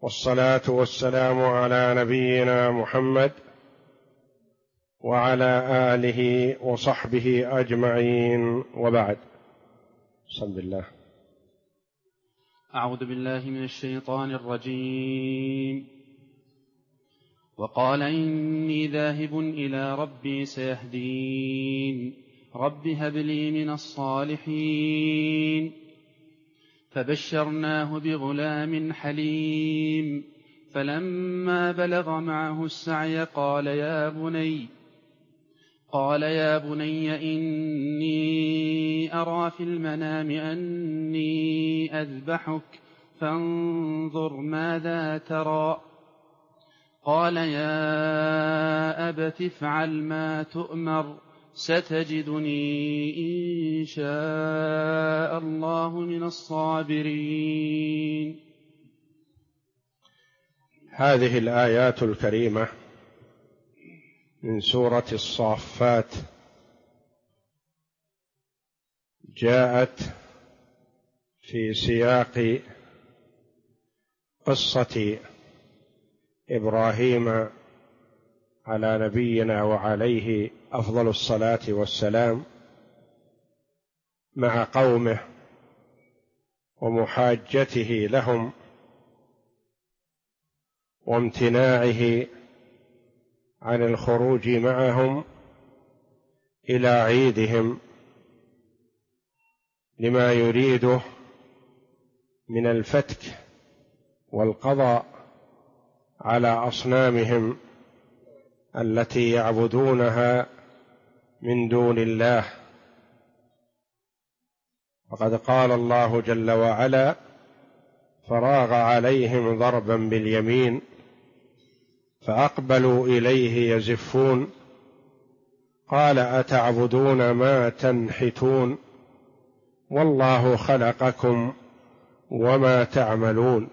والصلاة والسلام على نبينا محمد وعلى آله وصحبه أجمعين، وبعد. بسم الله. أعوذ بالله من الشيطان الرجيم. وقال إني ذاهب إلى ربي سيهدين رب هب لي من الصالحين. فبشرناه بغلام حليم فلما بلغ معه السعي قال يا بني إني أرى في المنام أني أذبحك فانظر ماذا ترى. قال يا أبت افعل ما تؤمر ستجدني إن شاء الله من الصابرين. هذه الآيات الكريمة من سورة الصافات جاءت في سياق قصة إبراهيم على نبينا وعليه أفضل الصلاة والسلام مع قومه ومحاجته لهم وامتناعه عن الخروج معهم إلى عيدهم لما يريده من الفتك والقضاء على أصنامهم التي يعبدونها من دون الله. فقد قال الله جل وعلا: فراغ عليهم ضربا باليمين فأقبلوا إليه يزفون قال أتعبدون ما تنحتون والله خلقكم وما تعملون.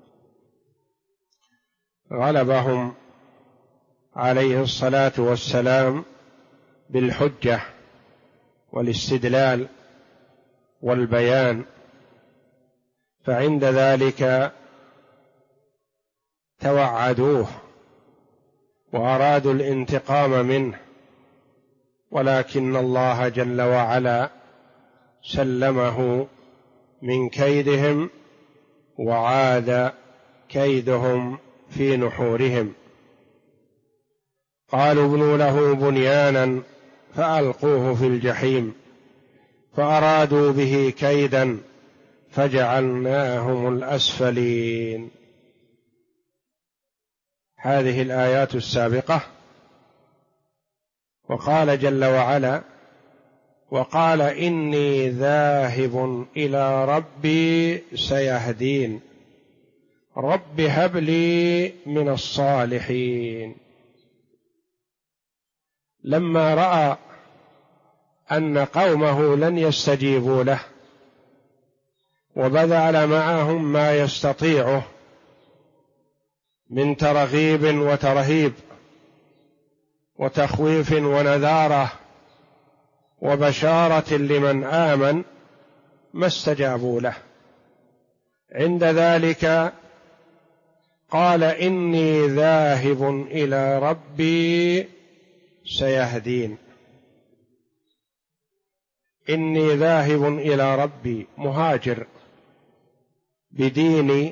غلبهم عليه الصلاة والسلام بالحجة والاستدلال والبيان، فعند ذلك توعدوه وأرادوا الانتقام منه، ولكن الله جل وعلا سلمه من كيدهم وعاد كيدهم في نحورهم. قالوا ابنوا له بنيانا فألقوه في الجحيم فأرادوا به كيدا فجعلناهم الأسفلين. هذه الآيات السابقة. وقال جل وعلا: وقال إني ذاهب إلى ربي سيهدين رب هب لي من الصالحين. لما رأى أن قومه لن يستجيبوا له وبذل معهم ما يستطيعه من ترغيب وترهيب وتخويف ونذارة وبشارة لمن آمن، ما استجابوا له. عند ذلك قال إني ذاهب إلى ربي سيهدين. إني ذاهب إلى ربي، مهاجر بديني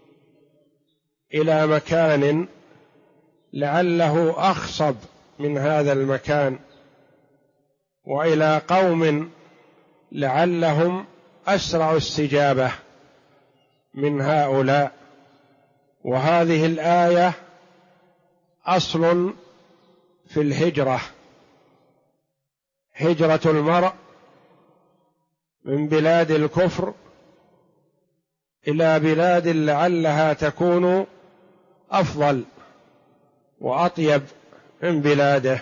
إلى مكان لعله أخصب من هذا المكان، وإلى قوم لعلهم أسرع استجابة من هؤلاء. وهذه الآية أصل في الهجرة، هجرة المرء من بلاد الكفر إلى بلاد لعلها تكون أفضل وأطيب من بلاده.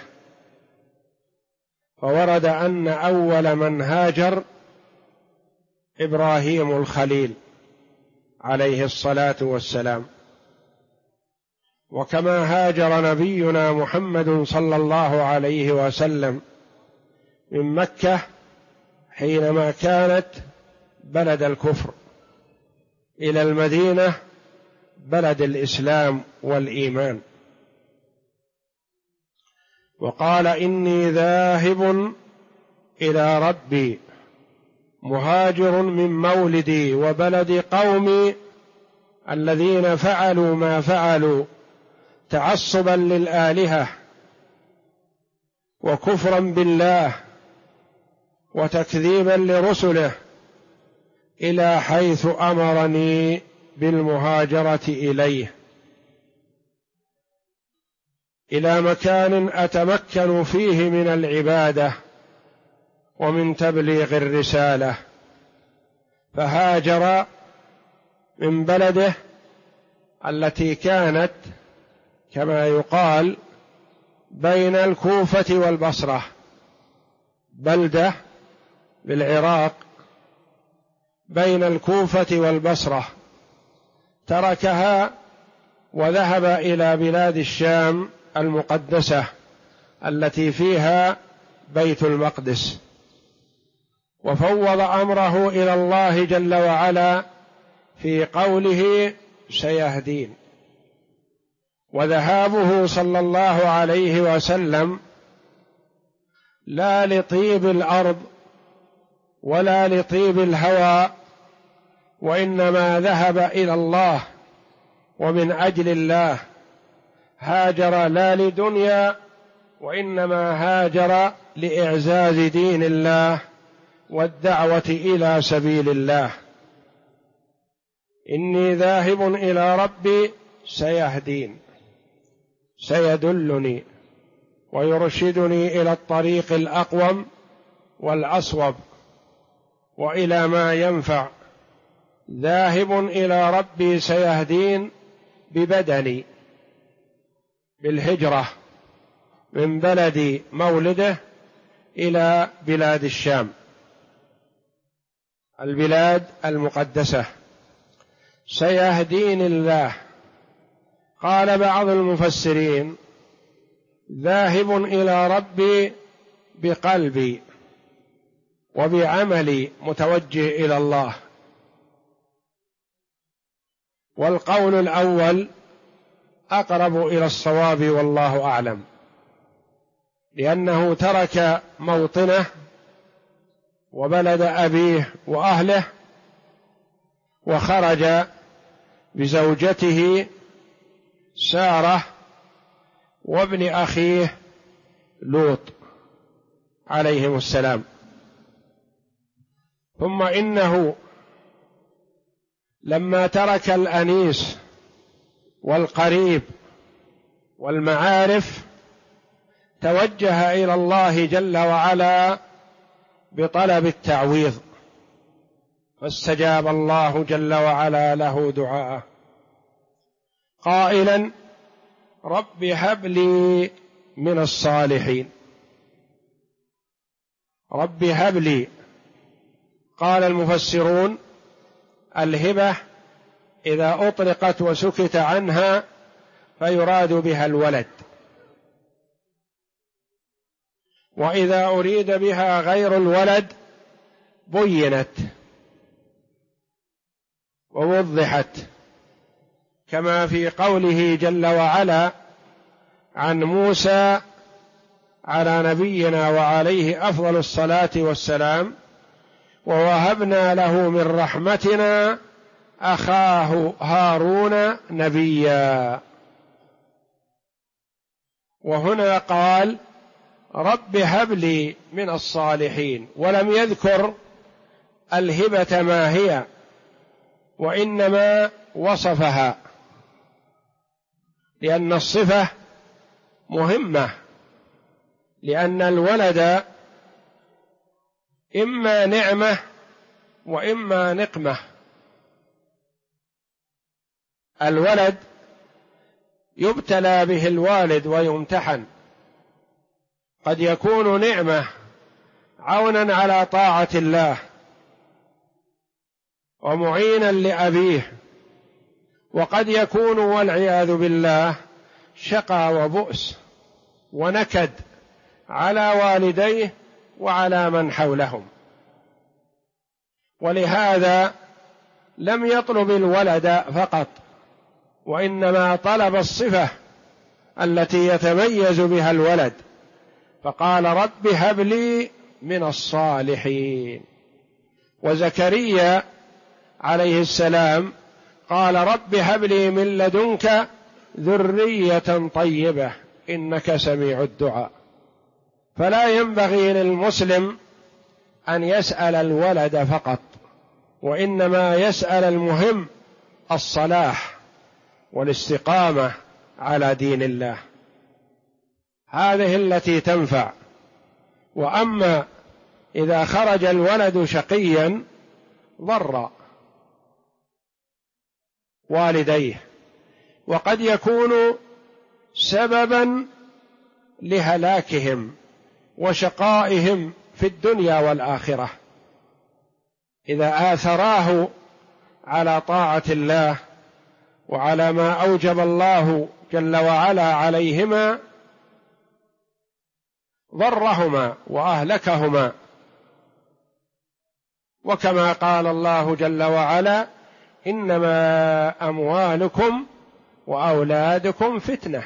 فورد أن أول من هاجر إبراهيم الخليل عليه الصلاة والسلام، وكما هاجر نبينا محمد صلى الله عليه وسلم من مكة حينما كانت بلد الكفر إلى المدينة بلد الإسلام والإيمان. وقال إني ذاهب إلى ربي مهاجر من مولدي وبلد قومي الذين فعلوا ما فعلوا تعصبا للآلهة وكفرا بالله وتكذيبا لرسله إلى حيث أمرني بالمهاجرة إليه، إلى مكان أتمكن فيه من العبادة ومن تبليغ الرسالة. فهاجر من بلده التي كانت كما يقال بين الكوفة والبصرة، بلدة بالعراق بين الكوفة والبصرة، تركها وذهب إلى بلاد الشام المقدسة التي فيها بيت المقدس، وفوض أمره إلى الله جل وعلا في قوله سيهدين. وذهابه صلى الله عليه وسلم لا لطيب الأرض ولا لطيب الهوى، وإنما ذهب إلى الله ومن أجل الله، هاجر لا لدنيا وإنما هاجر لإعزاز دين الله والدعوة إلى سبيل الله. إني ذاهب إلى ربي سيهدين، سيدلني ويرشدني إلى الطريق الأقوم والأصوب وإلى ما ينفع. ذاهب إلى ربي سيهدين ببدني بالهجرة من بلد مولده إلى بلاد الشام البلاد المقدسة. سيهدين الله. قال بعض المفسرين ذاهب إلى ربي بقلبي وبعملي متوجه إلى الله. والقول الأول أقرب إلى الصواب والله أعلم، لأنه ترك موطنه وبلد أبيه وأهله وخرج بزوجته سارة وابن أخيه لوط عليهم السلام. ثم إنه لما ترك الأنيس والقريب والمعارف توجه إلى الله جل وعلا بطلب التعويض، فاستجاب الله جل وعلا له دعاءه قائلا رب هب لي من الصالحين. رب هب لي، قال المفسرون الهبة إذا أطلقت وسكت عنها فيراد بها الولد، وإذا أريد بها غير الولد بينت ووضحت، كما في قوله جل وعلا عن موسى على نبينا وعليه أفضل الصلاة والسلام ووهبنا له من رحمتنا أخاه هارون نبيا. وهنا قال رب هب لي من الصالحين، ولم يذكر الهبة ما هي، وإنما وصفها، لأن الصفة مهمة، لأن الولد إما نعمة وإما نقمة. الولد يبتلى به الوالد ويمتحن، قد يكون نعمة عونا على طاعة الله ومعينا لأبيه، وقد يكون والعياذ بالله شقى وبؤس ونكد على والديه وعلى من حولهم. ولهذا لم يطلب الولد فقط، وإنما طلب الصفة التي يتميز بها الولد، فقال رب هب لي من الصالحين. وزكريا عليه السلام قال رب هب لي من لدنك ذرية طيبة إنك سميع الدعاء. فلا ينبغي للمسلم أن يسأل الولد فقط، وإنما يسأل المهم الصلاح والاستقامة على دين الله، هذه التي تنفع. وأما إذا خرج الولد شقيا ضر والديه، وقد يكون سببا لهلاكهم وشقائهم في الدنيا والآخرة، إذا آثراه على طاعة الله وعلى ما أوجب الله جل وعلا عليهما ضرهما وأهلكهما. وكما قال الله جل وعلا إنما أموالكم وأولادكم فتنة،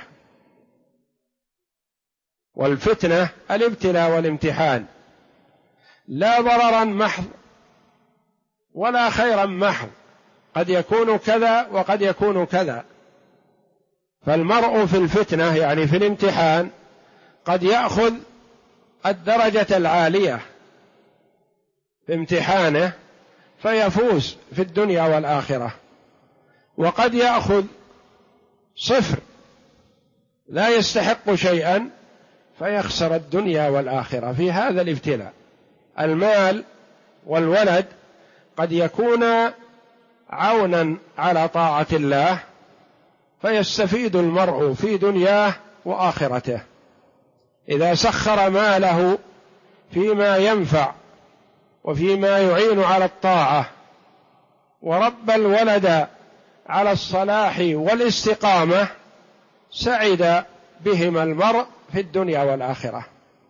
والفتنة الابتلاء والامتحان، لا ضررا محض ولا خيرا محض، قد يكون كذا وقد يكون كذا. فالمرء في الفتنة يعني في الامتحان قد يأخذ الدرجة العالية في امتحانه فيفوز في الدنيا والآخرة، وقد يأخذ صفر لا يستحق شيئا فيخسر الدنيا والآخرة في هذا الابتلاء. المال والولد قد يكون عونا على طاعة الله فيستفيد المرء في دنياه وآخرته إذا سخر ماله فيما ينفع وفيما يعين على الطاعة، ورب الولد على الصلاح والاستقامة، سعد بهما المرء في الدنيا والآخرة.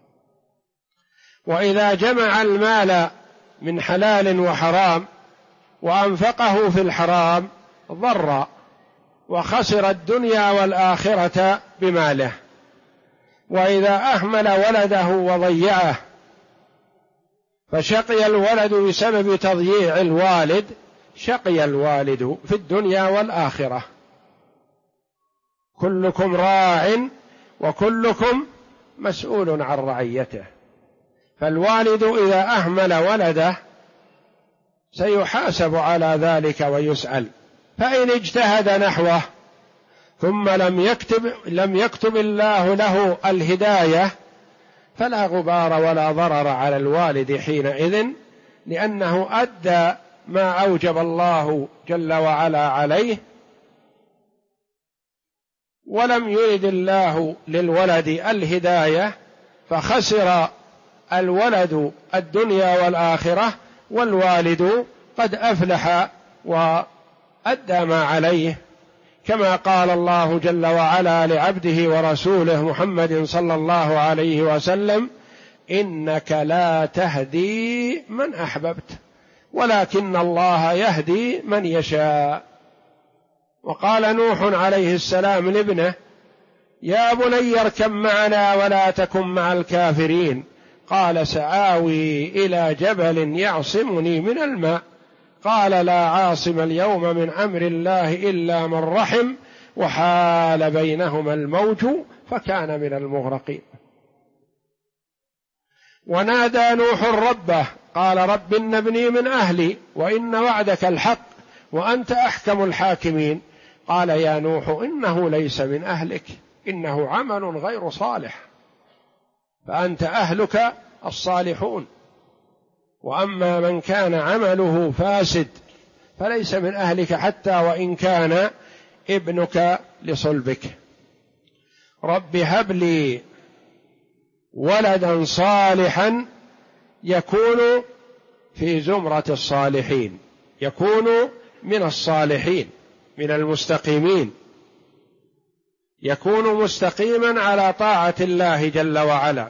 وإذا جمع المال من حلال وحرام وأنفقه في الحرام ضر وخسر الدنيا والآخرة بماله. وإذا أهمل ولده وضيعه فشقي الولد بسبب تضييع الوالد، شقي الوالد في الدنيا والآخرة. كلكم راع وكلكم مسؤول عن رعيته. فالوالد إذا أهمل ولده سيحاسب على ذلك ويسأل، فإن اجتهد نحوه ثم لم يكتب الله له الهداية فلا غبار ولا ضرر على الوالد حينئذ، لأنه أدى ما أوجب الله جل وعلا عليه، ولم يرد الله للولد الهداية فخسر الولد الدنيا والآخرة، والوالد قد أفلح وأدى ما عليه، كما قال الله جل وعلا لعبده ورسوله محمد صلى الله عليه وسلم: إنك لا تهدي من أحببت ولكن الله يهدي من يشاء. وقال نوح عليه السلام لابنه: يا بني اركب معنا ولا تكن مع الكافرين، قال سآوي إلى جبل يعصمني من الماء، قال لا عاصم اليوم من أمر الله إلا من رحم، وحال بينهما الموج فكان من المغرقين. ونادى نوح ربه قال رب إن ابني من أهلي وإن وعدك الحق وأنت أحكم الحاكمين، قال يا نوح إنه ليس من أهلك إنه عمل غير صالح، فأنت أهلك الصالحون، وأما من كان عمله فاسد فليس من أهلك حتى وإن كان ابنك لصلبك. رب هب لي ولدا صالحا يكون في زمرة الصالحين، يكون من الصالحين من المستقيمين، يكون مستقيما على طاعة الله جل وعلا،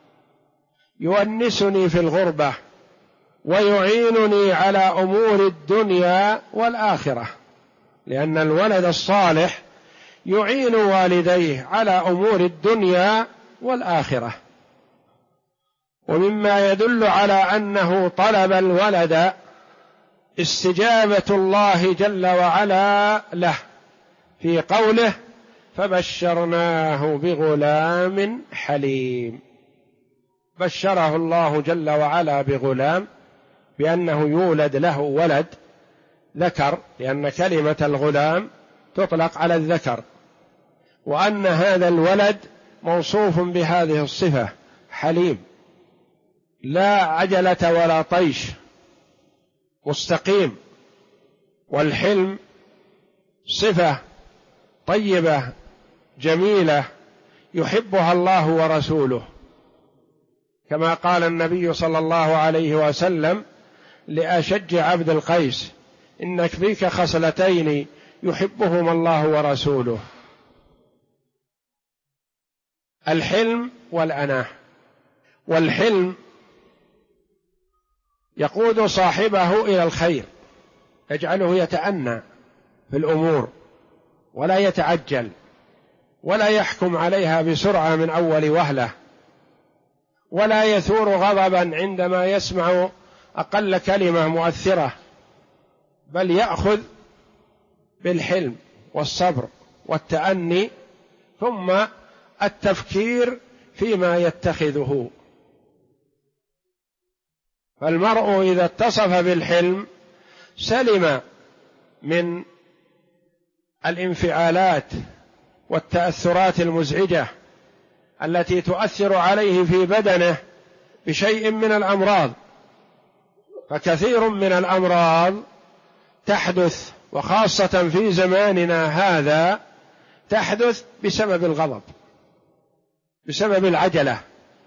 يونسني في الغربة ويعينني على أمور الدنيا والآخرة، لأن الولد الصالح يعين والديه على أمور الدنيا والآخرة. ومما يدل على أنه طلب الولد استجابة الله جل وعلا له في قوله فبشرناه بغلام حليم. بشره الله جل وعلا بغلام، بأنه يولد له ولد ذكر، لأن كلمة الغلام تطلق على الذكر، وأن هذا الولد موصوف بهذه الصفة حليم، لا عجلة ولا طيش، مستقيم. والحلم صفة طيبة جميلة يحبها الله ورسوله، كما قال النبي صلى الله عليه وسلم لأشج عبد القيس إنك فيك خصلتين يحبهما الله ورسوله: الحلم والأناة. والحلم يقود صاحبه إلى الخير، يجعله يتأنى في الأمور ولا يتعجل ولا يحكم عليها بسرعة من أول وهلة، ولا يثور غضبا عندما يسمع أقل كلمة مؤثرة، بل يأخذ بالحلم والصبر والتأني، ثم التفكير فيما يتخذه. فالمرء إذا اتصف بالحلم سلم من الانفعالات والتأثرات المزعجة التي تؤثر عليه في بدنه بشيء من الأمراض. فكثير من الأمراض تحدث، وخاصة في زماننا هذا تحدث بسبب الغضب، بسبب العجلة،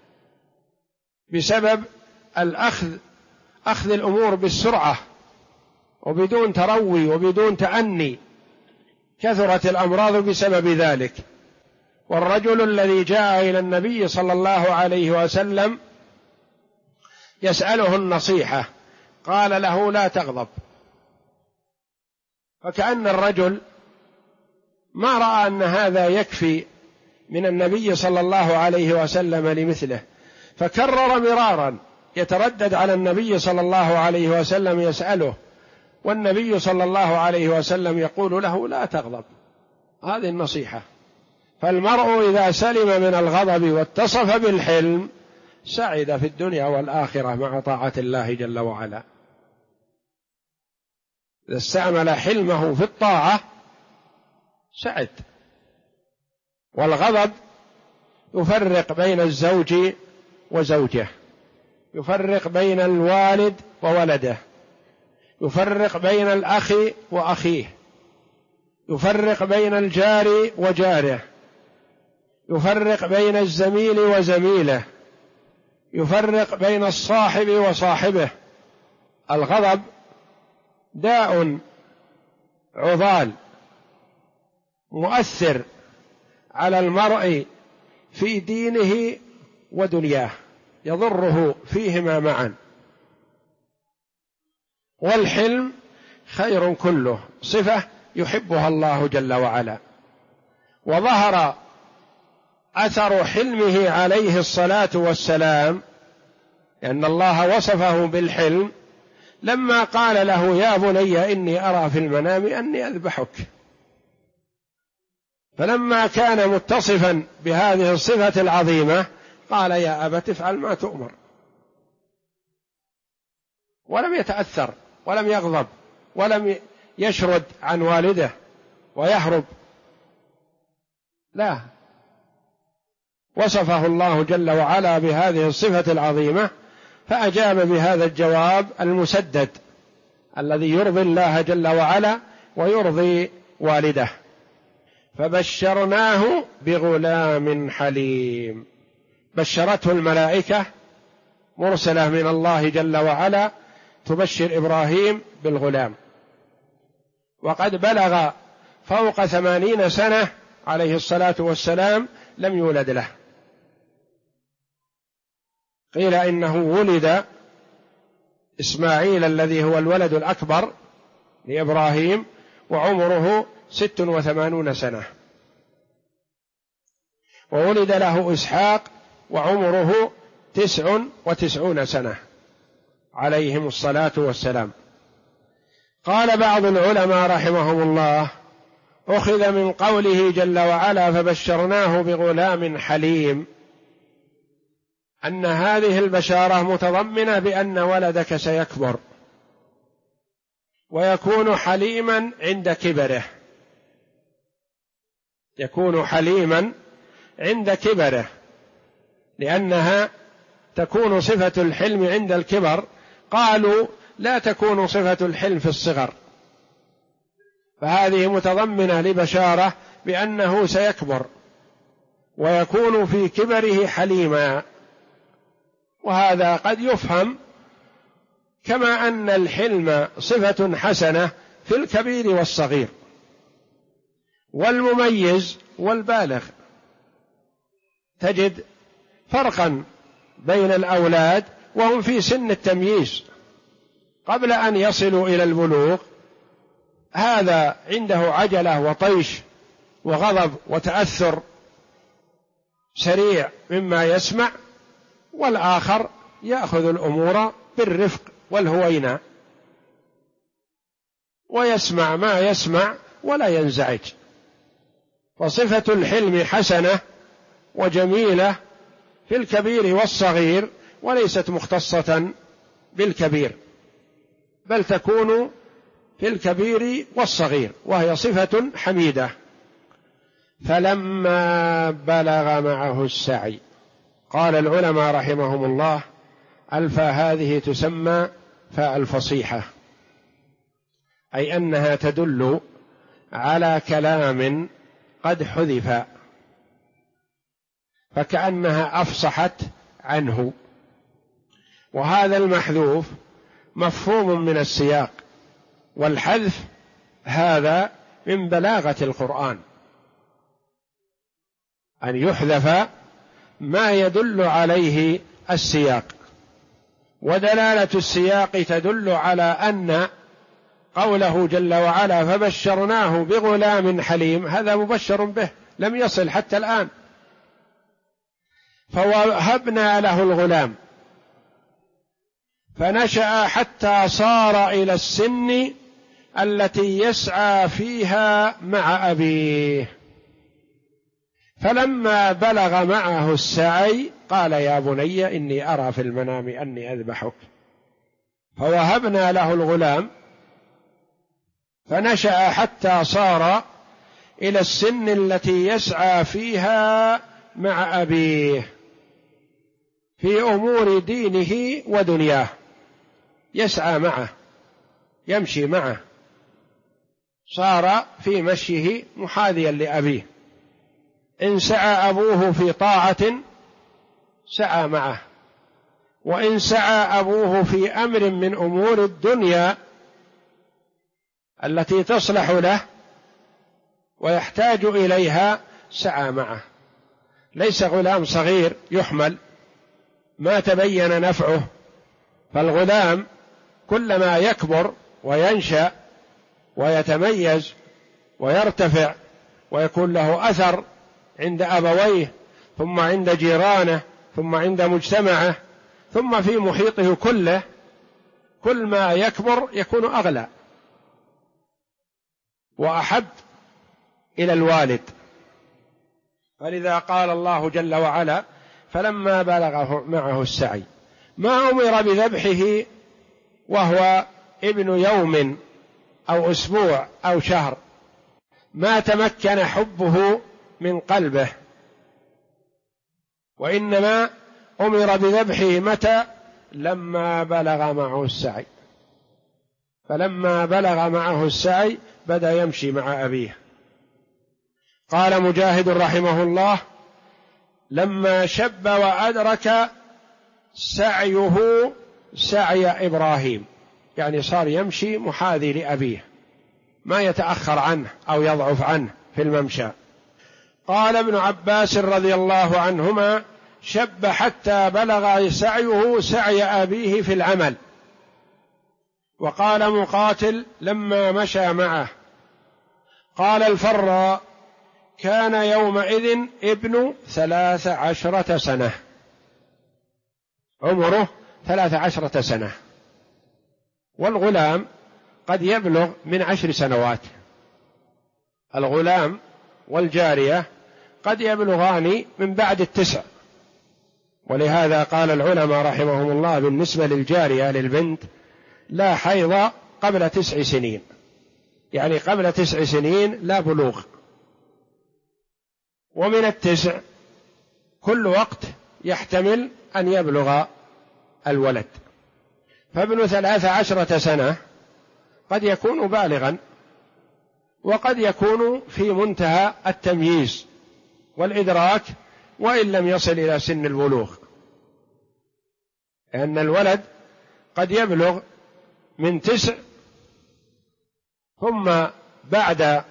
بسبب أخذ الأمور بالسرعة وبدون تروي وبدون تأني. كثرت الأمراض بسبب ذلك. والرجل الذي جاء إلى النبي صلى الله عليه وسلم يسأله النصيحة قال له لا تغضب، فكأن الرجل ما رأى أن هذا يكفي من النبي صلى الله عليه وسلم لمثله، فكرر مرارا يتردد على النبي صلى الله عليه وسلم يسأله، والنبي صلى الله عليه وسلم يقول له لا تغضب. هذه النصيحة. فالمرء إذا سلم من الغضب واتصف بالحلم سعد في الدنيا والآخرة مع طاعة الله جل وعلا. إذا استعمل حلمه في الطاعة سعد. والغضب يفرق بين الزوج وزوجه، يفرق بين الوالد وولده، يفرق بين الأخ وأخيه، يفرق بين الجار وجاره، يفرق بين الزميل وزميله، يفرق بين الصاحب وصاحبه. الغضب داء عضال مؤثر على المرء في دينه ودنياه، يضره فيهما معا. والحلم خير كله، صفة يحبها الله جل وعلا. وظهر أثر حلمه عليه الصلاة والسلام، لأن الله وصفه بالحلم لما قال له يا بني إني أرى في المنام أني أذبحك. فلما كان متصفا بهذه الصفة العظيمة قال يا أبت افعل ما تؤمر، ولم يتأثر ولم يغضب ولم يشرد عن والده ويهرب، لا، وصفه الله جل وعلا بهذه الصفة العظيمة فأجاب بهذا الجواب المسدد الذي يرضي الله جل وعلا ويرضي والده. فبشرناه بغلام حليم. بشرته الملائكة مرسلة من الله جل وعلا تبشر إبراهيم بالغلام، وقد بلغ فوق 80 سنة عليه الصلاة والسلام لم يولد له. قيل إنه ولد إسماعيل الذي هو الولد الأكبر لإبراهيم، وعمره 86 سنة، وولد له إسحاق وعمره 99 سنة عليهم الصلاة والسلام. قال بعض العلماء رحمهم الله: أخذ من قوله جل وعلا فبشرناه بغلام حليم أن هذه البشارة متضمنة بأن ولدك سيكبر ويكون حليما عند كبره، يكون حليما عند كبره، لأنها تكون صفة الحلم عند الكبر. قالوا لا تكون صفة الحلم في الصغر، فهذه متضمنة لبشارة بأنه سيكبر ويكون في كبره حليما، وهذا قد يفهم كما أن الحلم صفة حسنة في الكبير والصغير والمميز والبالغ. تجد فرقا بين الأولاد وهم في سن التمييز قبل أن يصلوا إلى البلوغ، هذا عنده عجلة وطيش وغضب وتأثر سريع مما يسمع، والآخر يأخذ الأمور بالرفق والهوينة ويسمع ما يسمع ولا ينزعج. فصفة الحلم حسنة وجميلة في الكبير والصغير، وليست مختصة بالكبير، بل تكون في الكبير والصغير، وهي صفة حميدة. فلما بلغ معه السعي، قال العلماء رحمهم الله: الفاء هذه تسمى فاء الفصيحة، أي أنها تدل على كلام قد حذف، فكأنها أفصحت عنه. وهذا المحذوف مفهوم من السياق، والحذف هذا من بلاغة القرآن، أن يحذف ما يدل عليه السياق، ودلالة السياق تدل على أن قوله جل وعلا فبشرناه بغلام حليم هذا مبشر به، لم يصل حتى الآن، فوهبنا له الغلام فنشأ حتى صار إلى السن التي يسعى فيها مع أبيه. فلما بلغ معه السعي قال يا بني إني أرى في المنام أني أذبحك، فوهبنا له الغلام فنشأ حتى صار إلى السن التي يسعى فيها مع أبيه في أمور دينه ودنياه، يسعى معه يمشي معه، صار في مشيه محاذيا لأبيه. إن سعى أبوه في طاعة سعى معه، وإن سعى أبوه في أمر من أمور الدنيا التي تصلح له ويحتاج إليها سعى معه. ليس غلام صغير يحمل ما تبين نفعه، فالغلام كلما يكبر وينشأ ويتميز ويرتفع ويكون له أثر عند أبويه، ثم عند جيرانه، ثم عند مجتمعه، ثم في محيطه كله، كل ما يكبر يكون أغلى وأحب إلى الوالد. فلذا قال الله جل وعلا فلما بلغ معه السعي، ما أمر بذبحه وهو ابن يوم أو أسبوع أو شهر، ما تمكن حبه من قلبه، وإنما أمر بذبحه متى؟ لما بلغ معه السعي. فلما بلغ معه السعي بدأ يمشي مع أبيه. قال مجاهد رحمه الله لما شب وأدرك سعيه سعي إبراهيم، يعني صار يمشي محاذي لأبيه، ما يتأخر عنه أو يضعف عنه في الممشى. قال ابن عباس رضي الله عنهما شب حتى بلغ سعيه سعي أبيه في العمل. وقال مقاتل لما مشى معه قال الفراء: كان يومئذ ابن 13 سنة، عمره 13 سنة، والغلام قد يبلغ من 10 سنوات. الغلام والجارية قد يبلغان من بعد 9، ولهذا قال العلماء رحمهم الله بالنسبة للجارية للبنت: لا حيض قبل 9 سنين، يعني قبل 9 سنين لا بلوغ، ومن 9 كل وقت يحتمل أن يبلغ الولد. فابن 13 سنة قد يكون بالغا، وقد يكون في منتهى التمييز والإدراك وإن لم يصل إلى سن البلوغ، لأن الولد قد يبلغ من 9 ثم بعد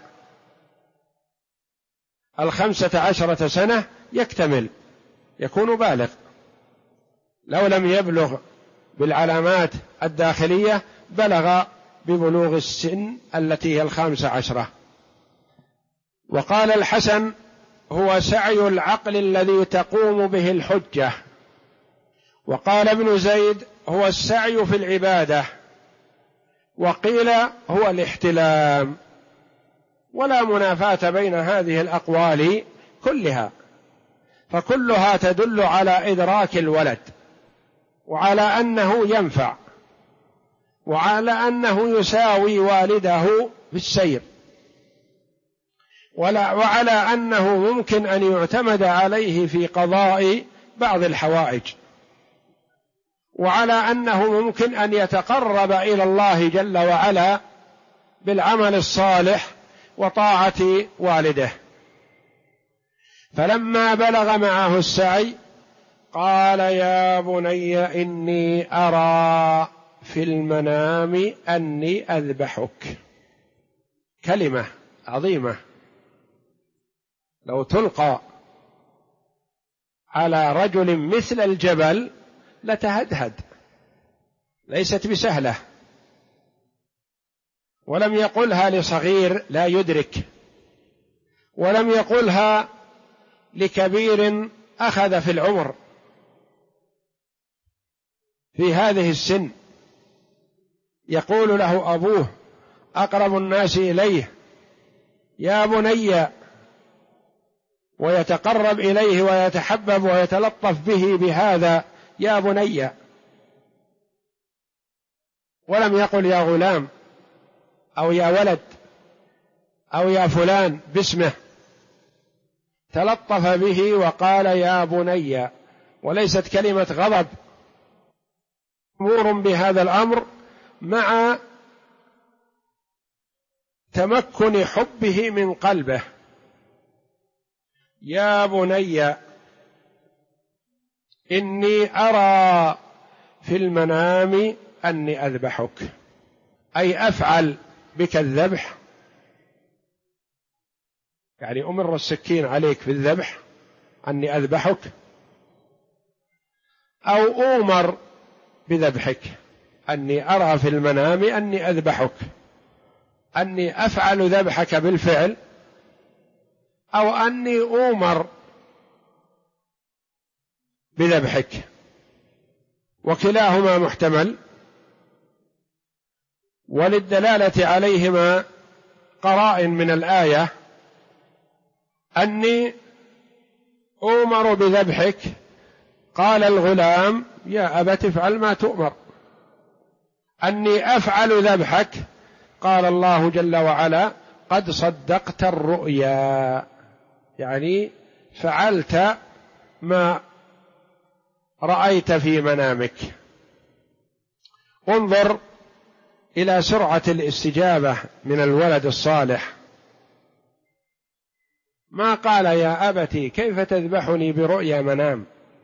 15 سنة يكتمل، يكون بالغ. لو لم يبلغ بالعلامات الداخلية بلغ ببلوغ السن التي هي 15. وقال الحسن: هو سعي العقل الذي تقوم به الحجة. وقال ابن زيد: هو السعي في العبادة. وقيل: هو الاحتلام. ولا منافاة بين هذه الأقوال كلها، فكلها تدل على إدراك الولد، وعلى أنه ينفع، وعلى أنه يساوي والده في السير، وعلى أنه ممكن أن يعتمد عليه في قضاء بعض الحوائج، وعلى أنه ممكن أن يتقرب إلى الله جل وعلا بالعمل الصالح وطاعة والده. فلما بلغ معه السعي قال: يا بني إني أرى في المنام أني أذبحك. كلمة عظيمة لو تلقى على رجل مثل الجبل لتهدهد، ليست بسهلة. ولم يقلها لصغير لا يدرك، ولم يقلها لكبير أخذ في العمر في هذه السن، يقول له أبوه أقرب الناس إليه: يا بني، ويتقرب إليه ويتحبب ويتلطف به بهذا يا بني، ولم يقل يا غلام أو يا ولد أو يا فلان باسمه، تلطف به وقال يا بني، وليست كلمة غضب. مأمور بهذا الأمر مع تمكن حبه من قلبه. يا بني إني أرى في المنام أني أذبحك، أي أفعل بك الذبح، يعني أمر السكين عليك في الذبح أني أذبحك، أو أؤمر بذبحك، أني أرى في المنام أني أذبحك، أني أفعل ذبحك بالفعل، أو أني أؤمر بذبحك، وكلاهما محتمل. وللدلالة عليهما قرائن من الآية: أني أؤمر بذبحك، قال الغلام يا أبت افعل ما تؤمر. أني أفعل ذبحك، قال الله جل وعلا قد صدقت الرؤيا، يعني فعلت ما رأيت في منامك. انظر إلى سرعة الاستجابة من الولد الصالح، ما قال يا أبتي كيف تذبحني برؤيا منام،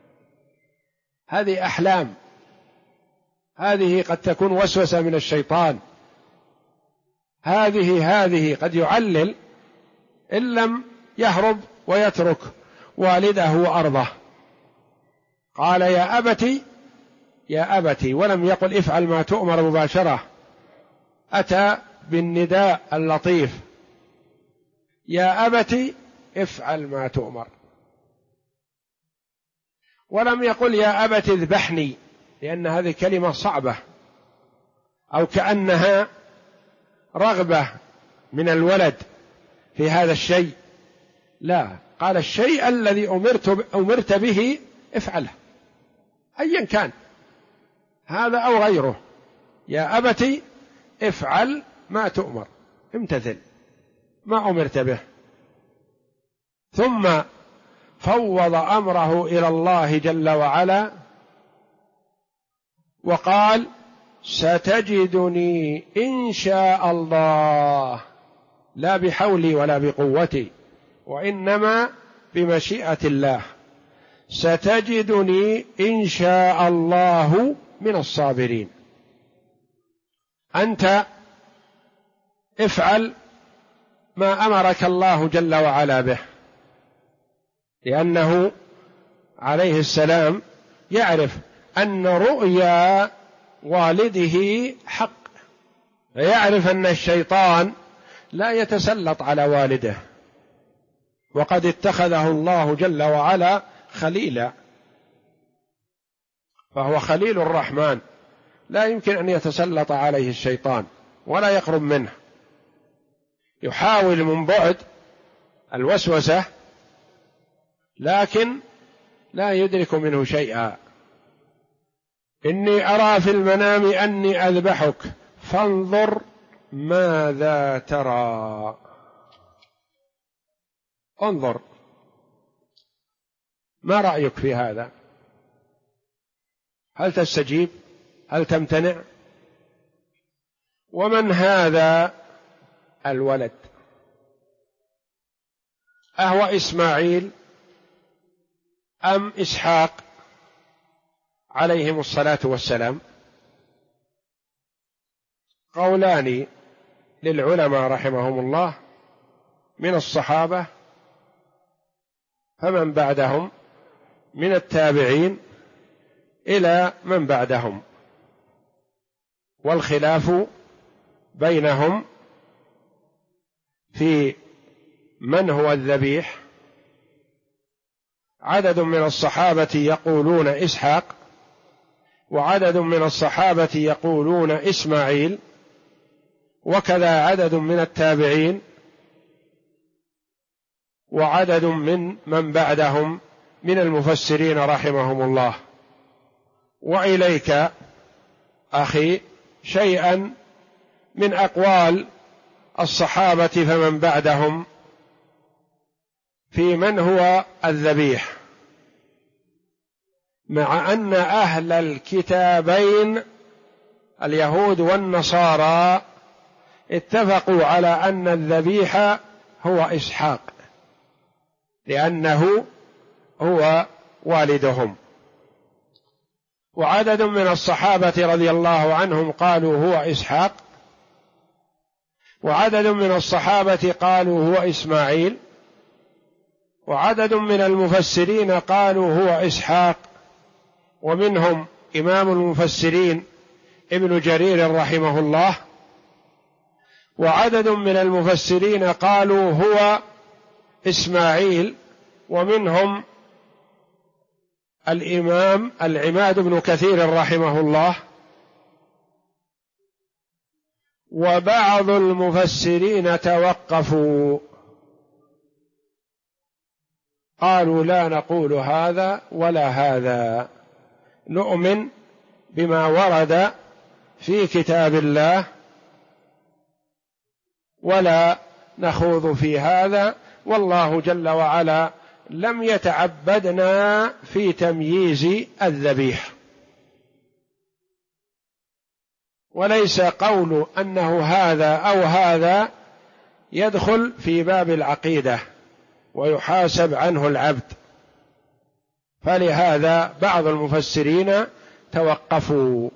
هذه أحلام، هذه قد تكون وسوسة من الشيطان، هذه قد يعلل إن لم يهرب ويترك والده وأرضه. قال يا أبتي يا أبتي، ولم يقل افعل ما تؤمر مباشرة، أتى بالنداء اللطيف يا أبت افعل ما تؤمر، ولم يقل يا أبت اذبحني، لأن هذه كلمة صعبة أو كأنها رغبة من الولد في هذا الشيء، لا، قال الشيء الذي أمرت به افعله أيا كان، هذا أو غيره. يا أبت افعل ما تؤمر، امتثل ما أمرت به. ثم فوض أمره إلى الله جل وعلا وقال ستجدني إن شاء الله، لا بحولي ولا بقوتي، وإنما بمشيئة الله. ستجدني إن شاء الله من الصابرين. أنت افعل ما أمرك الله جل وعلا به، لأنه عليه السلام يعرف أن رؤيا والده حق، فيعرف أن الشيطان لا يتسلط على والده، وقد اتخذه الله جل وعلا خليلا، فهو خليل الرحمن، لا يمكن أن يتسلط عليه الشيطان ولا يقرب منه. يحاول من بعد الوسوسة لكن لا يدرك منه شيئا. إني أرى في المنام أني أذبحك فانظر ماذا ترى. انظر، ما رأيك في هذا؟ هل تستجيب؟ هل تمتنع؟ ومن هذا الولد؟ أهو إسماعيل أم إسحاق عليهم الصلاة والسلام؟ قولان للعلماء رحمهم الله من الصحابة فمن بعدهم من التابعين إلى من بعدهم، والخلاف بينهم في من هو الذبيح. عدد من الصحابة يقولون إسحاق، وعدد من الصحابة يقولون إسماعيل، وكذا عدد من التابعين وعدد من بعدهم من المفسرين رحمهم الله. وإليك أخي شيئا من أقوال الصحابة فمن بعدهم في من هو الذبيح، مع أن أهل الكتابين اليهود والنصارى اتفقوا على أن الذبيح هو إسحاق، لأنه هو والدهم. وعدد من الصحابة رضي الله عنهم قالوا هو إسحاق، وعدد من الصحابة قالوا هو إسماعيل، وعدد من المفسرين قالوا هو إسحاق، ومنهم إمام المفسرين ابن جرير رحمه الله، وعدد من المفسرين قالوا هو إسماعيل، ومنهم الإمام العماد بن كثير رحمه الله. وبعض المفسرين توقفوا، قالوا لا نقول هذا ولا هذا، نؤمن بما ورد في كتاب الله ولا نخوض في هذا، والله جل وعلا لم يتعبدنا في تمييز الذبيح. وليس قول أنه هذا أو هذا يدخل في باب العقيدة ويحاسب عنه العبد، فلهذا بعض المفسرين توقفوا.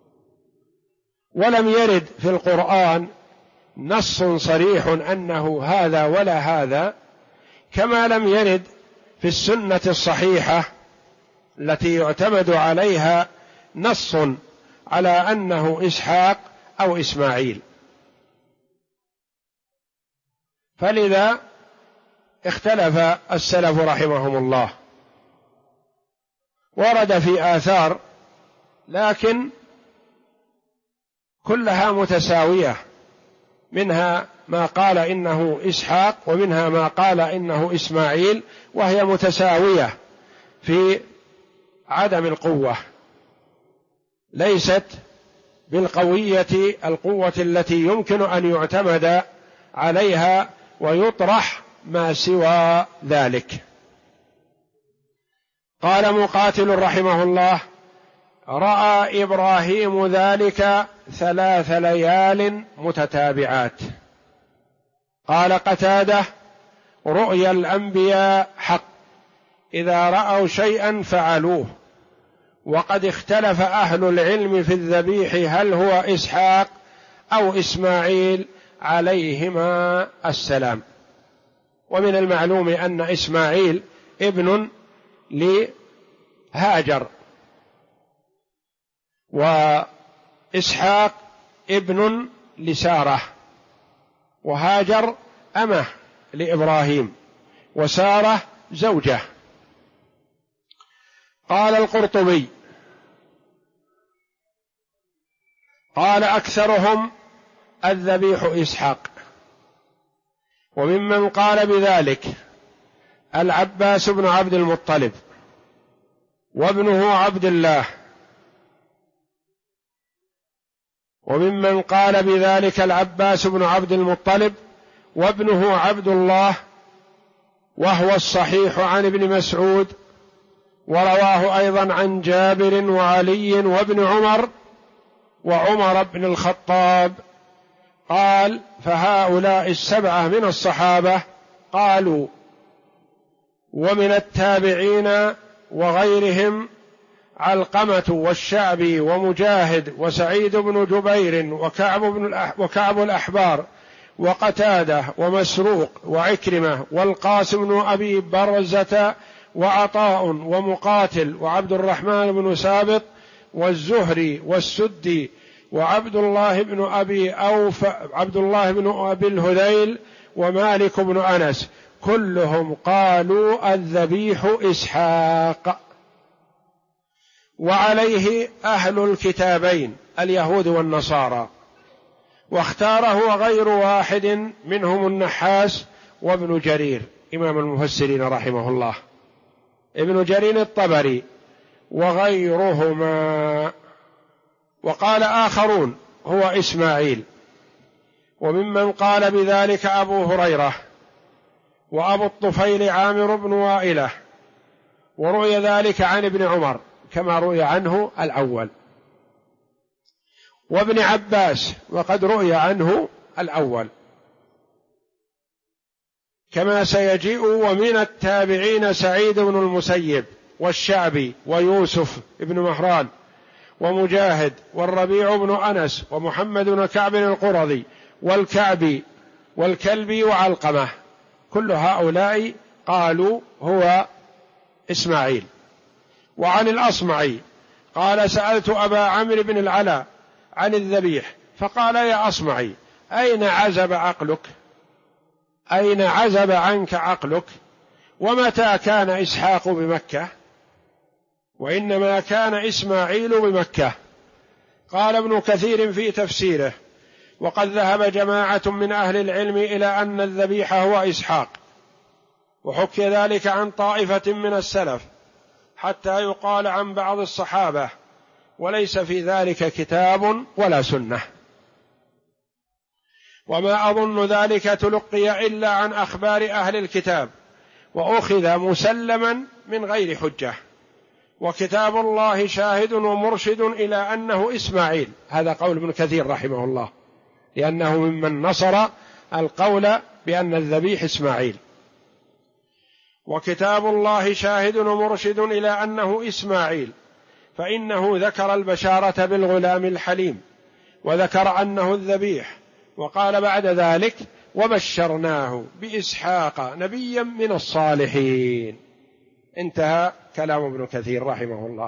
ولم يرد في القرآن نص صريح أنه هذا ولا هذا، كما لم يرد في السنة الصحيحة التي يعتمد عليها نص على أنه إسحاق أو إسماعيل. فلذا اختلف السلف رحمهم الله، ورد في آثار لكن كلها متساوية، منها ما قال إنه إسحاق ومنها ما قال إنه إسماعيل، وهي متساوية في عدم القوة، ليست بالقوية القوة التي يمكن أن يعتمد عليها ويطرح ما سوى ذلك. قال مقاتل رحمه الله: رأى إبراهيم ذلك 3 ليال متتابعات. قال قتادة: رؤيا الأنبياء حق، إذا رأوا شيئا فعلوه. وقد اختلف أهل العلم في الذبيح هل هو إسحاق أو إسماعيل عليهما السلام. ومن المعلوم أن إسماعيل ابن لهاجر، وإسحاق ابن لسارة، وهاجر أمه لإبراهيم، وسارة زوجه. قال القرطبي: قال أكثرهم الذبيح إسحاق. وممن قال بذلك العباس بن عبد المطلب وابنه عبد الله، وممن قال بذلك العباس بن عبد المطلب وابنه عبد الله، وهو الصحيح عن ابن مسعود، ورواه أيضا عن جابر وعلي وابن عمر وعمر بن الخطاب. قال: فهؤلاء 7 من الصحابة قالوا، ومن التابعين وغيرهم علقمة والشعبي ومجاهد وسعيد بن جبير وكعب الأحبار وقتادة ومسروق وعكرمة والقاسم بن أبي برزة وعطاء ومقاتل وعبد الرحمن بن سابط والزهري والسدي وعبد الله بن أبي الهذيل ومالك بن أنس، كلهم قالوا الذبيح إسحاق. وعليه أهل الكتابين اليهود والنصارى، واختاره غير واحد منهم النحاس وابن جرير إمام المفسرين رحمه الله، ابن جرير الطبري وغيرهما. وقال آخرون هو إسماعيل. وممن قال بذلك أبو هريرة وأبو الطفيل عامر بن وائلة، وروي ذلك عن ابن عمر كما روي عنه الأول، وابن عباس وقد روي عنه الأول كما سيجيء. ومن التابعين سعيد بن المسيب والشعبي ويوسف بن مهران ومجاهد والربيع بن أنس ومحمد بن كعب القرظي والكلبي وعلقمة، كل هؤلاء قالوا هو إسماعيل. وعن الأصمعي قال: سألت أبا عمرو بن العلاء عن الذبيح فقال: يا أصمعي، أين عزب عقلك؟ أين عزب عنك عقلك؟ ومتى كان إسحاق بمكة؟ وإنما كان إسماعيل بمكة. قال ابن كثير في تفسيره: وقد ذهب جماعة من أهل العلم إلى أن الذبيح هو إسحاق، وحكي ذلك عن طائفة من السلف حتى يقال عن بعض الصحابة، وليس في ذلك كتاب ولا سنة. وما أظن ذلك تلقي إلا عن أخبار أهل الكتاب، وأخذ مسلما من غير حجة، وكتاب الله شاهد ومرشد إلى أنه إسماعيل. هذا قول ابن كثير رحمه الله، لأنه ممن نصر القول بأن الذبيح إسماعيل. وكتاب الله شاهد ومرشد إلى أنه إسماعيل، فإنه ذكر البشارة بالغلام الحليم، وذكر أنه الذبيح، وقال بعد ذلك: وبشرناه بإسحاق نبيا من الصالحين. انتهى كلام ابن كثير رحمه الله.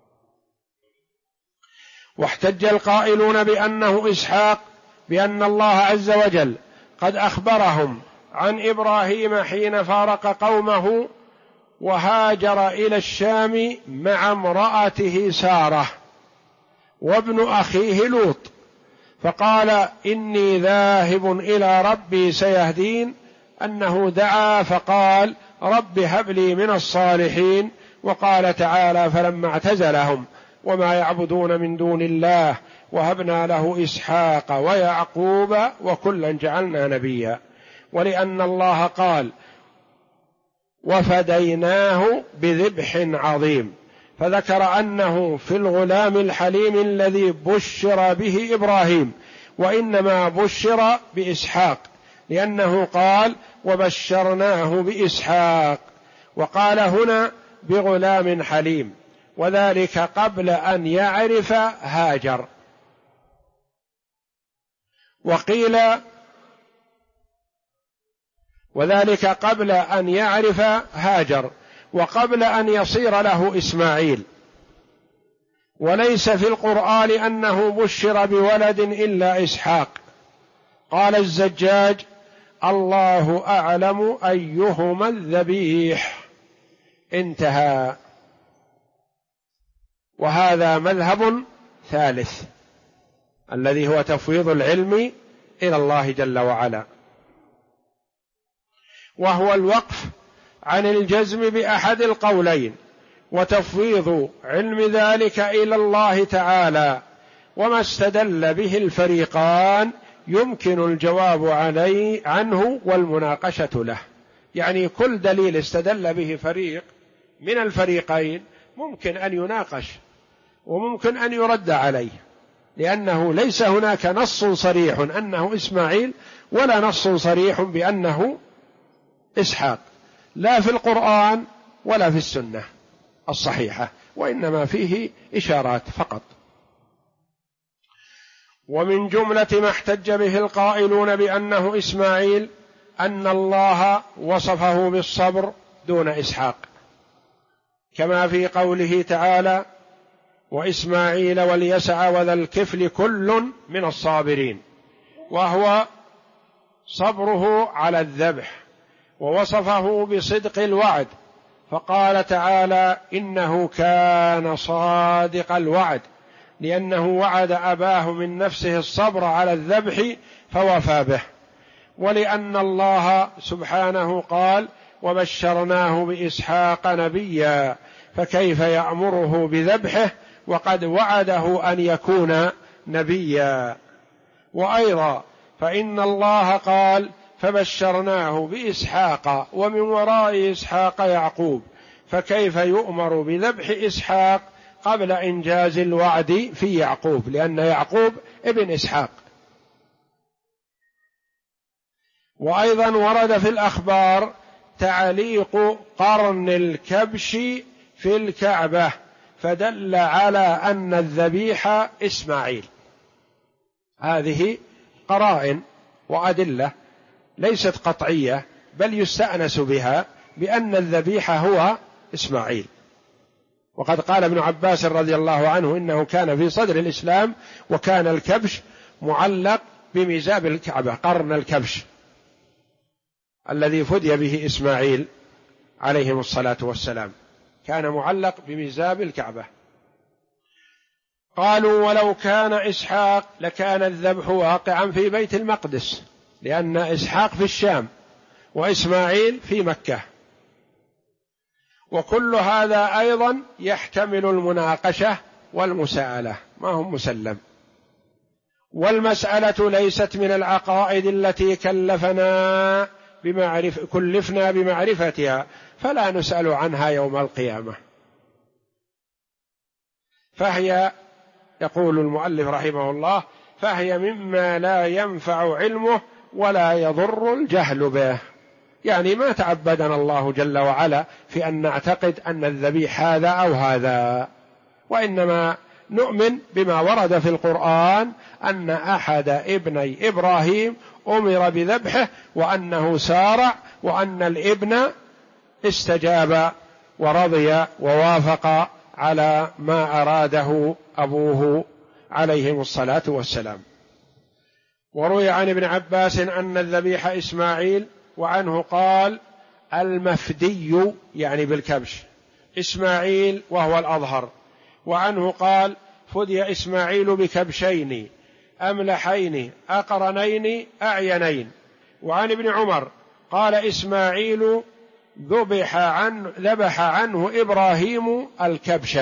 واحتج القائلون بأنه إسحاق بأن الله عز وجل قد أخبرهم عن إبراهيم حين فارق قومه وهاجر إلى الشام مع امرأته سارة وابن أخيه لوط، فقال إني ذاهب إلى ربي سيهدين، أنه دعا فقال رب هب لي من الصالحين. وقال تعالى فلما اعتزلهم وما يعبدون من دون الله وهبنا له إسحاق ويعقوب وكلا جعلنا نبيا. ولأن الله قال وفديناه بذبح عظيم، فذكر أنه في الغلام الحليم الذي بشر به إبراهيم، وإنما بشر بإسحاق، لأنه قال وبشرناه بإسحاق، وقال هنا بغلام حليم، وذلك قبل أن يعرف هاجر. وقيل وذلك قبل أن يعرف هاجر وقبل أن يصير له إسماعيل. وليس في القرآن أنه بشر بولد إلا إسحاق. قال الزجاج الله أعلم أيهما الذبيح، انتهى. وهذا مذهب ثالث الذي هو تفويض العلم إلى الله جل وعلا، وهو الوقف عن الجزم بأحد القولين وتفويض علم ذلك إلى الله تعالى. وما استدل به الفريقان يمكن الجواب عنه والمناقشة له، يعني كل دليل استدل به فريق من الفريقين ممكن أن يناقش وممكن أن يرد عليه، لأنه ليس هناك نص صريح أنه إسماعيل ولا نص صريح بأنه إسحاق، لا في القرآن ولا في السنة الصحيحة، وإنما فيه إشارات فقط. ومن جملة ما احتج به القائلون بأنه إسماعيل أن الله وصفه بالصبر دون إسحاق، كما في قوله تعالى وإسماعيل واليسع وذا الكفل كل من الصابرين، وهو صبره على الذبح، ووصفه بصدق الوعد فقال تعالى إنه كان صادق الوعد، لأنه وعد أباه من نفسه الصبر على الذبح فوفى به. ولأن الله سبحانه قال وبشرناه بإسحاق نبيا، فكيف يأمره بذبحه وقد وعده أن يكون نبيا. وأيضا فإن الله قال فبشرناه بإسحاق ومن وراء إسحاق يعقوب، فكيف يؤمر بذبح إسحاق قبل إنجاز الوعد في يعقوب، لأن يعقوب ابن إسحاق. وأيضا ورد في الأخبار تعليق قرن الكبش في الكعبة، فدل على أن الذبيح إسماعيل. هذه قرائن وأدلة ليست قطعية، بل يستأنس بها بأن الذبيح هو إسماعيل. وقد قال ابن عباس رضي الله عنه إنه كان في صدر الإسلام وكان الكبش معلق بميزاب الكعبة، قرن الكبش الذي فدي به إسماعيل عليهم الصلاة والسلام كان معلق بميزاب الكعبة. قالوا ولو كان إسحاق لكان الذبح واقعا في بيت المقدس، لأن إسحاق في الشام وإسماعيل في مكة. وكل هذا أيضا يحتمل المناقشة والمساءلة، ما هو مسلم. والمسألة ليست من العقائد التي كلفنا بمعرفتها، فلا نسأل عنها يوم القيامة. فهي، يقول المؤلف رحمه الله، فهي مما لا ينفع علمه ولا يضر الجهل به. يعني ما تعبدنا الله جل وعلا في أن نعتقد أن الذبيح هذا أو هذا، وإنما نؤمن بما ورد في القرآن أن أحد ابني إبراهيم أمر بذبحه، وأنه سارع، وأن الابن استجاب ورضي ووافق على ما أراده أبوه عليهم الصلاة والسلام. وروي عن ابن عباس أن الذبيح إسماعيل، وعنه قال المفدي يعني بالكبش إسماعيل وهو الأظهر. وعنه قال فدي إسماعيل بكبشين أملحين أقرنين أعينين. وعن ابن عمر قال إسماعيل ذبح عنه إبراهيم الكبش.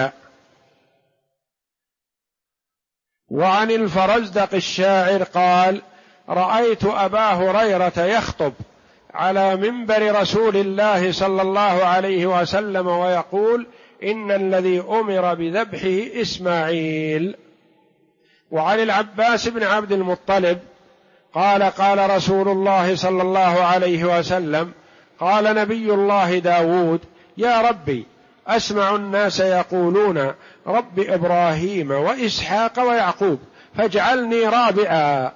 وعن الفرزدق الشاعر قال رأيت أبا هريرة يخطب على منبر رسول الله صلى الله عليه وسلم ويقول إن الذي أمر بذبحه إسماعيل. وعن العباس بن عبد المطلب قال قال رسول الله صلى الله عليه وسلم قال نبي الله داود يا ربي أسمع الناس يقولون رب إبراهيم وإسحاق ويعقوب فاجعلني رابعا،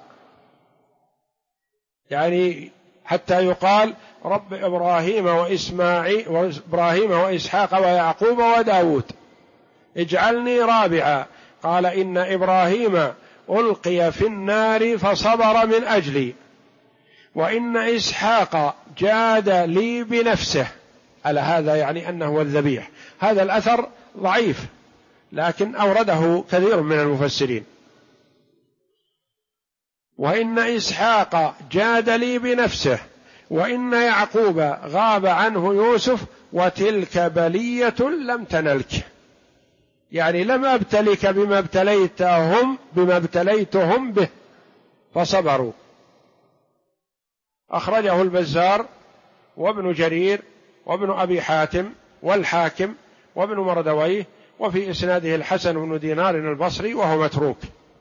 يعني حتى يقال رب إبراهيم وإسحاق ويعقوب وداود اجعلني رابعا. قال إن إبراهيم ألقي في النار فصبر من أجلي، وإن إسحاق جاد لي بنفسه. على هذا يعني أنه هو الذبيح. هذا الأثر ضعيف لكن أورده كثير من المفسرين. وإن إسحاق جاد لي بنفسه، وإن يعقوب غاب عنه يوسف وتلك بلية لم تنلك، يعني لم أبتلك بما ابتليتهم به فصبروا. أخرجه البزار وابن جرير وابن أبي حاتم والحاكم وابن مردويه، وفي إسناده الحسن بن دينار البصري وهو متروك،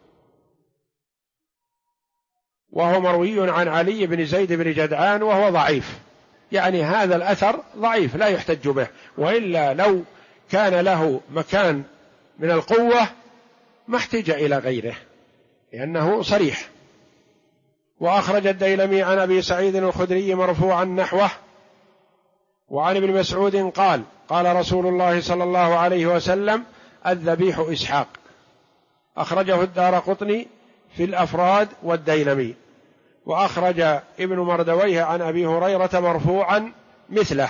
وهو مروي عن علي بن زيد بن جدعان وهو ضعيف، يعني هذا الأثر ضعيف لا يحتج به، وإلا لو كان له مكان من القوة ما احتج إلى غيره لأنه صريح. وأخرج الديلمي عن أبي سعيد الخدري مرفوعا نحوه. وعن ابن مسعود قال قال رسول الله صلى الله عليه وسلم الذبيح إسحاق. أخرجه الدارقطني في الأفراد والديلمي. وأخرج ابن مردويه عن أبي هريرة مرفوعا مثله.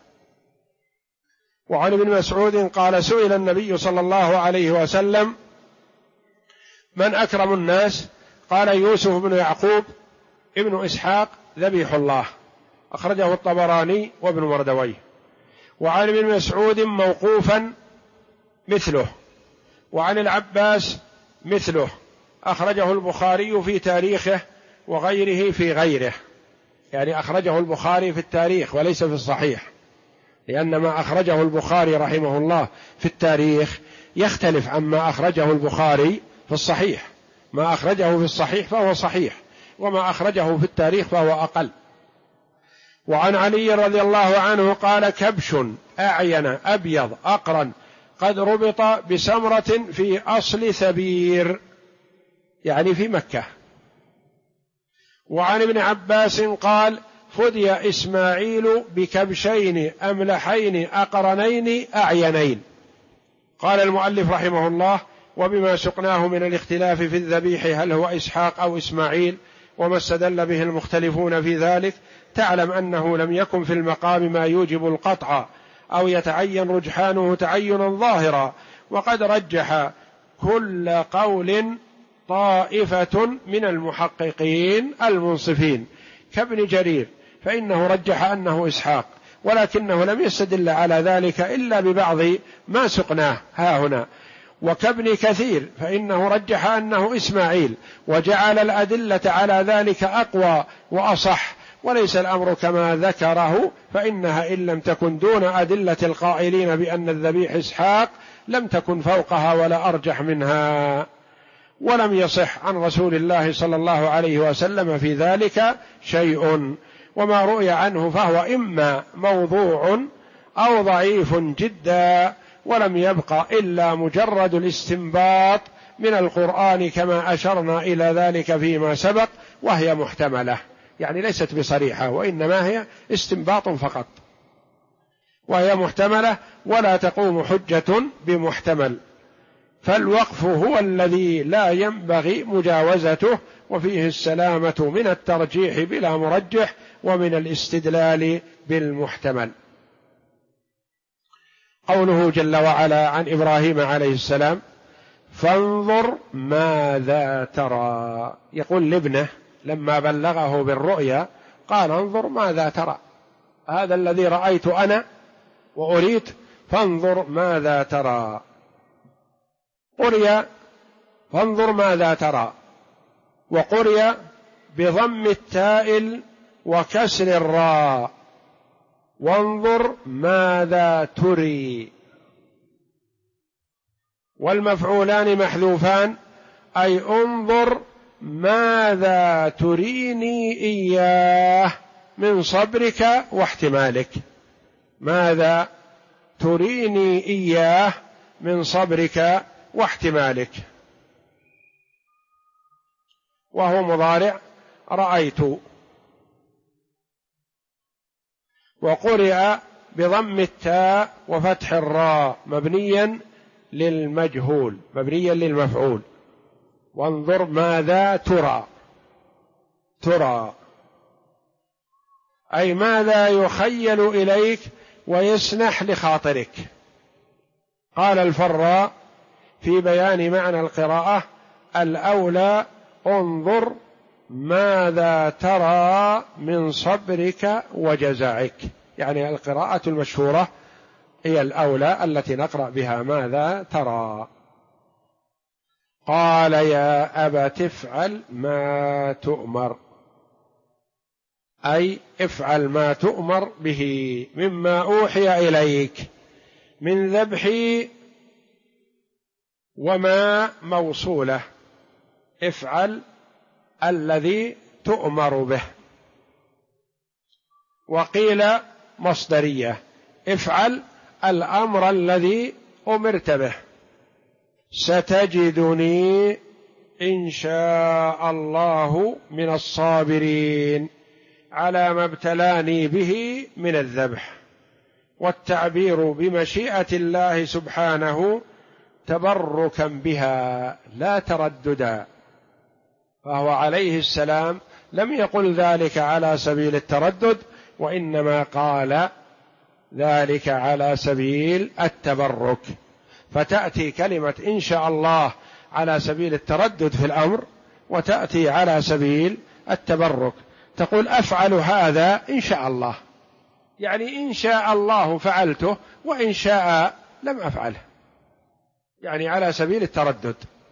وعن ابن مسعود قال سئل النبي صلى الله عليه وسلم من أكرم الناس؟ قال يوسف بن يعقوب ابن إسحاق ذبيح الله. أخرجه الطبراني وابن مردويه. وعن ابن مسعود موقوفا مثله. وعن العباس مثله. أخرجه البخاري في تاريخه وغيره في غيره، يعني أخرجه البخاري في التاريخ وليس في الصحيح، لأن ما أخرجه البخاري رحمه الله في التاريخ يختلف عما أخرجه البخاري في الصحيح. ما أخرجه في الصحيح فهو صحيح، وما أخرجه في التاريخ فهو أقل. وعن علي رضي الله عنه قال كبش أعين أبيض أقرن قد ربط بسمرة في أصل ثبير، يعني في مكة. وعن ابن عباس قال فدي إسماعيل بكبشين أملحين أقرنين أعينين. قال المؤلف رحمه الله وبما سقناه من الاختلاف في الذبيح هل هو إسحاق أو إسماعيل وما استدل به المختلفون في ذلك، تعلم أنه لم يكن في المقام ما يوجب القطع أو يتعين رجحانه تعينا ظاهرا، وقد رجح كل قول طائفة من المحققين المنصفين كابن جرير، فإنه رجح أنه إسحاق، ولكنه لم يستدل على ذلك إلا ببعض ما سقناه ها هنا. وكابن كثير فإنه رجح أنه إسماعيل، وجعل الأدلة على ذلك أقوى وأصح، وليس الأمر كما ذكره، فإنها إن لم تكن دون أدلة القائلين بأن الذبيح إسحاق لم تكن فوقها ولا أرجح منها. ولم يصح عن رسول الله صلى الله عليه وسلم في ذلك شيء، وما رؤي عنه فهو إما موضوع أو ضعيف جدا، ولم يبق إلا مجرد الاستنباط من القرآن كما أشرنا إلى ذلك فيما سبق، وهي محتملة، يعني ليست بصريحة، وإنما هي استنباط فقط، وهي محتملة ولا تقوم حجة بمحتمل. فالوقف هو الذي لا ينبغي مجاوزته، وفيه السلامة من الترجيح بلا مرجح ومن الاستدلال بالمحتمل. قوله جل وعلا عن إبراهيم عليه السلام: فانظر ماذا ترى، يقول لابنه لما بلغه بالرؤيا قال: انظر ماذا ترى، هذا الذي رأيت أنا وأريد، فانظر ماذا ترى. قرئ فانظر ماذا ترى، وقرئ بضم التاء وكسر الراء: وانظر ماذا تري. والمفعولان محذوفان، أي انظر ماذا تريني إياه من صبرك واحتمالك، ماذا تريني إياه من صبرك واحتمالك. وهو مضارع رأيت. وقرئ بضم التاء وفتح الراء مبنيا للمجهول مبنيا للمفعول: وانظر ماذا ترى. ترى أي ماذا يخيل إليك ويسنح لخاطرك. قال الفراء في بيان معنى القراءة: الأولى انظر ماذا ترى من صبرك وجزعك، يعني القراءة المشهورة هي الأولى التي نقرأ بها ماذا ترى. قال: يا أبت افعل ما تؤمر، أي افعل ما تؤمر به مما أوحي إليك من ذبح وما موصوله، افعل الذي تؤمر به. وقيل مصدرية: افعل الأمر الذي أمرت به. ستجدني إن شاء الله من الصابرين على ما ابتلاني به من الذبح. والتعبير بمشيئة الله سبحانه تبركا بها لا ترددا، فهو عليه السلام لم يقل ذلك على سبيل التردد، وإنما قال ذلك على سبيل التبرك. فتأتي كلمة إن شاء الله على سبيل التردد في الأمر، وتأتي على سبيل التبرك، تقول أفعل هذا إن شاء الله، يعني إن شاء الله فعلته، وإن شاء لم أفعله، يعني على سبيل التردد.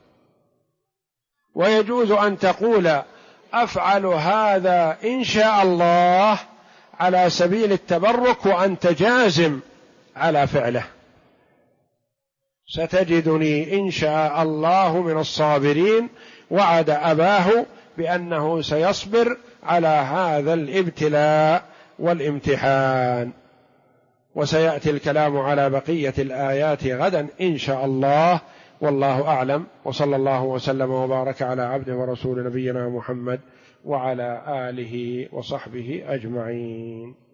ويجوز أن تقول أفعل هذا إن شاء الله على سبيل التبرك وأنت جازم على فعله. ستجدني إن شاء الله من الصابرين، وعد أباه بأنه سيصبر على هذا الابتلاء والامتحان. وسيأتي الكلام على بقية الآيات غدا إن شاء الله، والله أعلم. وصلى الله وسلم وبارك على عبده ورسول نبينا محمد وعلى آله وصحبه أجمعين.